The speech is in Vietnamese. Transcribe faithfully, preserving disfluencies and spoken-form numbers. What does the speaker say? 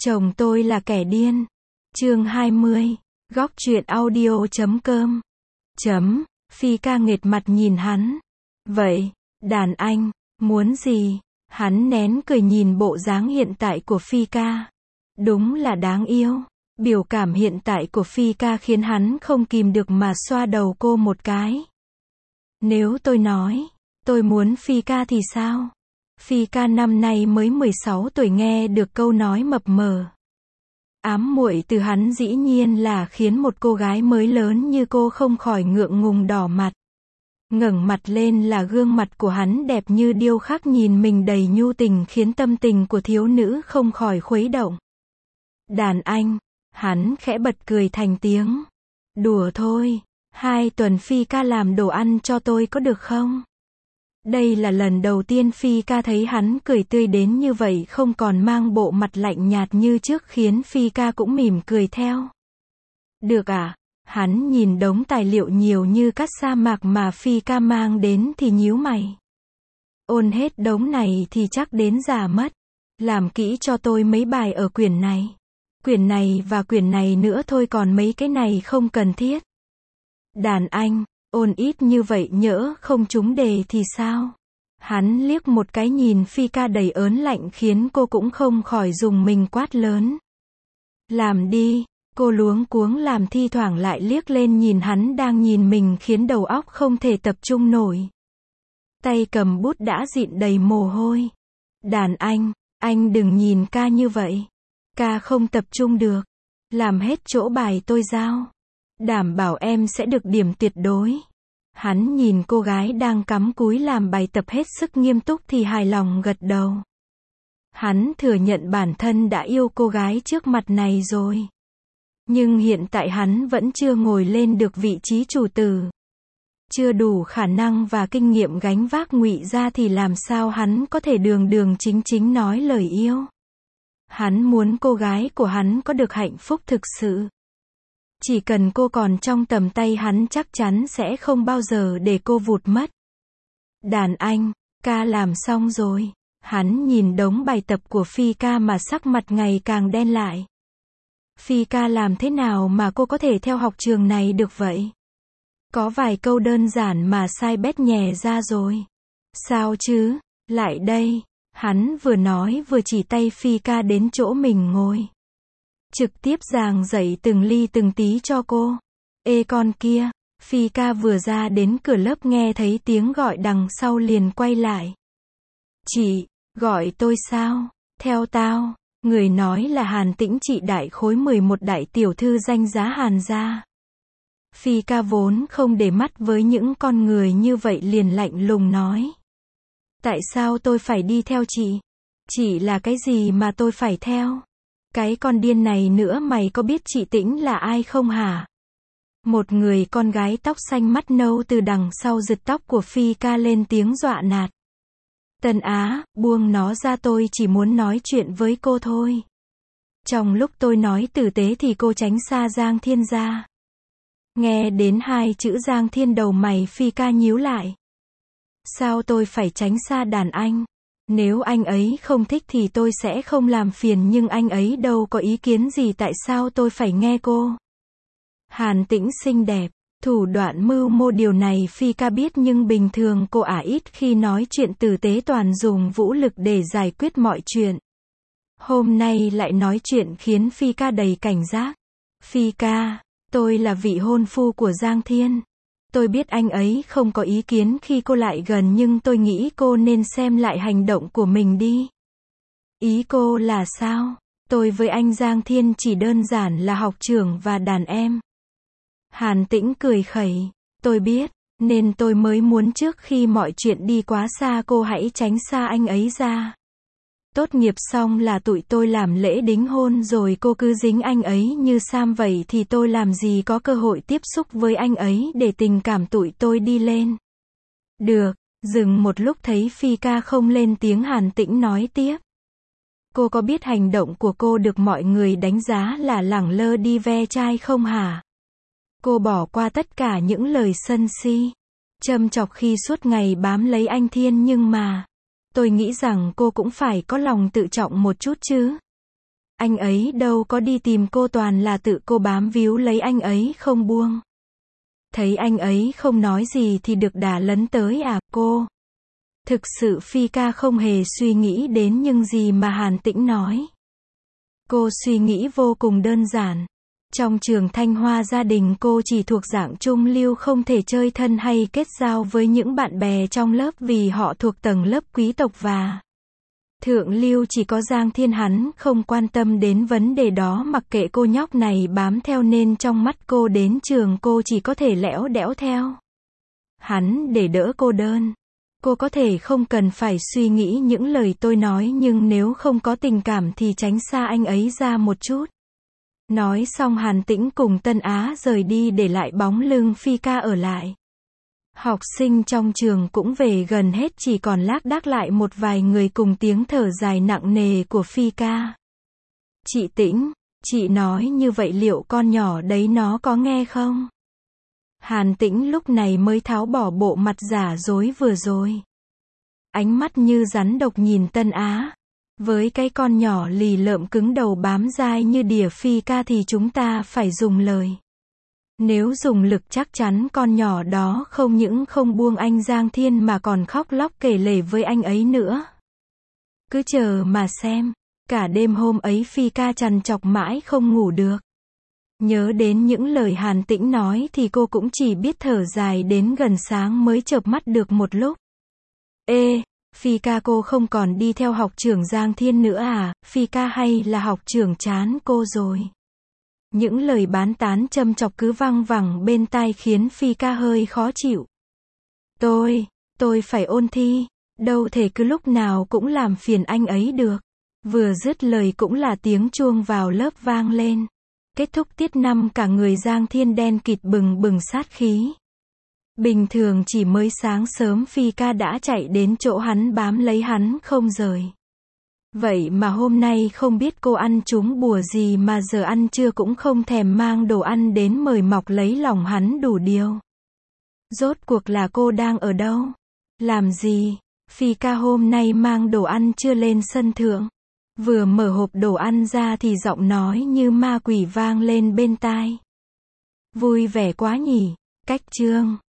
Chồng tôi là kẻ điên. Chương hai mươi. Góc truyện audio chấm com. Chấm. Phi ca nghệt mặt nhìn hắn. Vậy, đàn anh, muốn gì? Hắn nén cười nhìn bộ dáng hiện tại của Phi ca. Đúng là đáng yêu. Biểu cảm hiện tại của Phi ca khiến hắn không kìm được mà xoa đầu cô một cái. Nếu tôi nói, tôi muốn Phi ca thì sao? Phi ca năm nay mới mười sáu tuổi, nghe được câu nói mập mờ ám muội từ hắn dĩ nhiên là khiến một cô gái mới lớn như cô không khỏi ngượng ngùng đỏ mặt. Ngẩng mặt lên là gương mặt của hắn đẹp như điêu khắc, nhìn mình đầy nhu tình khiến tâm tình của thiếu nữ không khỏi khuấy động. Đàn anh, hắn khẽ bật cười thành tiếng. Đùa thôi, hai tuần Phi ca làm đồ ăn cho tôi có được không? Đây là lần đầu tiên Phi ca thấy hắn cười tươi đến như vậy, không còn mang bộ mặt lạnh nhạt như trước, khiến Phi ca cũng mỉm cười theo. Được à? Hắn nhìn đống tài liệu nhiều như cát sa mạc mà Phi ca mang đến thì nhíu mày. Ôn hết đống này thì chắc đến già mất. Làm kỹ cho tôi mấy bài ở quyển này. Quyển này và quyển này nữa thôi, còn mấy cái này không cần thiết. Đàn anh, ôn ít như vậy nhỡ không trúng đề thì sao? Hắn liếc một cái nhìn Phi ca đầy ớn lạnh khiến cô cũng không khỏi dùng mình quát lớn. Làm đi. Cô luống cuống làm, thi thoảng lại liếc lên nhìn hắn đang nhìn mình khiến đầu óc không thể tập trung nổi. Tay cầm bút đã dịn đầy mồ hôi. Đàn anh, anh đừng nhìn ca như vậy. Ca không tập trung được. Làm hết chỗ bài tôi giao. Đảm bảo em sẽ được điểm tuyệt đối. Hắn nhìn cô gái đang cắm cúi làm bài tập hết sức nghiêm túc thì hài lòng gật đầu. Hắn thừa nhận bản thân đã yêu cô gái trước mặt này rồi. Nhưng hiện tại hắn vẫn chưa ngồi lên được vị trí chủ tử. Chưa đủ khả năng và kinh nghiệm gánh vác ngụy gia thì làm sao hắn có thể đường đường chính chính nói lời yêu. Hắn muốn cô gái của hắn có được hạnh phúc thực sự. Chỉ cần cô còn trong tầm tay hắn chắc chắn sẽ không bao giờ để cô vụt mất. Đàn anh, ca làm xong rồi. Hắn nhìn đống bài tập của Phi ca mà sắc mặt ngày càng đen lại. Phi ca làm thế nào mà cô có thể theo học trường này được vậy? Có vài câu đơn giản mà sai bét nhè ra rồi. Sao chứ? Lại đây. Hắn vừa nói vừa chỉ tay Phi ca đến chỗ mình ngồi. Trực tiếp giảng dạy từng ly từng tí cho cô. Ê con kia. Phi ca vừa ra đến cửa lớp nghe thấy tiếng gọi đằng sau liền quay lại. Chị, gọi tôi sao? Theo tao. Người nói là Hàn Tĩnh, chị đại khối mười một đại tiểu thư danh giá Hàn gia. Phi ca vốn không để mắt với những con người như vậy liền lạnh lùng nói. Tại sao tôi phải đi theo chị? Chị là cái gì mà tôi phải theo? Cái con điên này nữa, mày có biết chị Tĩnh là ai không hả? Một người con gái tóc xanh mắt nâu từ đằng sau giật tóc của Phi ca lên tiếng dọa nạt. Tân Á, buông nó ra, tôi chỉ muốn nói chuyện với cô thôi. Trong lúc tôi nói tử tế thì cô tránh xa Giang Thiên ra. Nghe đến hai chữ Giang Thiên, đầu mày Phi ca nhíu lại. Sao tôi phải tránh xa đàn anh? Nếu anh ấy không thích thì tôi sẽ không làm phiền, nhưng anh ấy đâu có ý kiến gì, tại sao tôi phải nghe cô? Hàn Tĩnh xinh đẹp. Thủ đoạn mưu mô điều này Phi ca biết, nhưng bình thường cô ả ít khi nói chuyện tử tế, toàn dùng vũ lực để giải quyết mọi chuyện. Hôm nay lại nói chuyện khiến Phi ca đầy cảnh giác. Phi ca, tôi là vị hôn phu của Giang Thiên. Tôi biết anh ấy không có ý kiến khi cô lại gần, nhưng tôi nghĩ cô nên xem lại hành động của mình đi. Ý cô là sao? Tôi với anh Giang Thiên chỉ đơn giản là học trưởng và đàn em. Hàn Tĩnh cười khẩy. Tôi biết, nên tôi mới muốn trước khi mọi chuyện đi quá xa cô hãy tránh xa anh ấy ra. Tốt nghiệp xong là tụi tôi làm lễ đính hôn rồi cô cứ dính anh ấy như Sam vậy thì tôi làm gì có cơ hội tiếp xúc với anh ấy để tình cảm tụi tôi đi lên. Được. Dừng một lúc thấy Phi ca không lên tiếng, Hàn Tĩnh nói tiếp. Cô có biết hành động của cô được mọi người đánh giá là lẳng lơ đi ve chai không hả? Cô bỏ qua tất cả những lời sân si, châm chọc khi suốt ngày bám lấy anh Thiên, nhưng mà tôi nghĩ rằng cô cũng phải có lòng tự trọng một chút chứ. Anh ấy đâu có đi tìm cô, toàn là tự cô bám víu lấy anh ấy không buông. Thấy anh ấy không nói gì thì được đà lấn tới à, cô. Thực sự Phi ca không hề suy nghĩ đến những gì mà Hàn Tĩnh nói. Cô suy nghĩ vô cùng đơn giản. Trong trường Thanh Hoa gia đình cô chỉ thuộc dạng trung lưu, không thể chơi thân hay kết giao với những bạn bè trong lớp vì họ thuộc tầng lớp quý tộc và thượng lưu. Chỉ có Giang Thiên hắn không quan tâm đến vấn đề đó, mặc kệ cô nhóc này bám theo nên trong mắt cô đến trường cô chỉ có thể lẽo đẽo theo hắn để đỡ cô đơn. Cô có thể không cần phải suy nghĩ những lời tôi nói, nhưng nếu không có tình cảm thì tránh xa anh ấy ra một chút. Nói xong Hàn Tĩnh cùng Tân Á rời đi, để lại bóng lưng Phi ca ở lại. Học sinh trong trường cũng về gần hết, chỉ còn lác đác lại một vài người cùng tiếng thở dài nặng nề của Phi ca. Chị Tĩnh, chị nói như vậy liệu con nhỏ đấy nó có nghe không? Hàn Tĩnh lúc này mới tháo bỏ bộ mặt giả dối vừa rồi. Ánh mắt như rắn độc nhìn Tân Á. Với cái con nhỏ lì lợm cứng đầu bám dai như đỉa Phi ca thì chúng ta phải dùng lời. Nếu dùng lực chắc chắn con nhỏ đó không những không buông anh Giang Thiên mà còn khóc lóc kể lể với anh ấy nữa. Cứ chờ mà xem. Cả đêm hôm ấy Phi ca trằn trọc mãi không ngủ được. Nhớ đến những lời Hàn Tĩnh nói thì cô cũng chỉ biết thở dài, đến gần sáng mới chợp mắt được một lúc. Ê, Phi ca, cô không còn đi theo học trưởng Giang Thiên nữa à? Phi ca, hay là học trưởng chán cô rồi? Những lời bán tán châm chọc cứ văng vẳng bên tai khiến Phi ca hơi khó chịu. Tôi, tôi phải ôn thi, đâu thể cứ lúc nào cũng làm phiền anh ấy được. Vừa dứt lời cũng là tiếng chuông vào lớp vang lên. Kết thúc tiết năm, cả người Giang Thiên đen kịt bừng bừng sát khí. Bình thường chỉ mới sáng sớm Phi ca đã chạy đến chỗ hắn bám lấy hắn không rời. Vậy mà hôm nay không biết cô ăn trúng bùa gì mà giờ ăn trưa cũng không thèm mang đồ ăn đến mời mọc lấy lòng hắn đủ điều. Rốt cuộc là cô đang ở đâu? Làm gì? Phi ca hôm nay mang đồ ăn trưa lên sân thượng. Vừa mở hộp đồ ăn ra thì giọng nói như ma quỷ vang lên bên tai. Vui vẻ quá nhỉ? Cách chương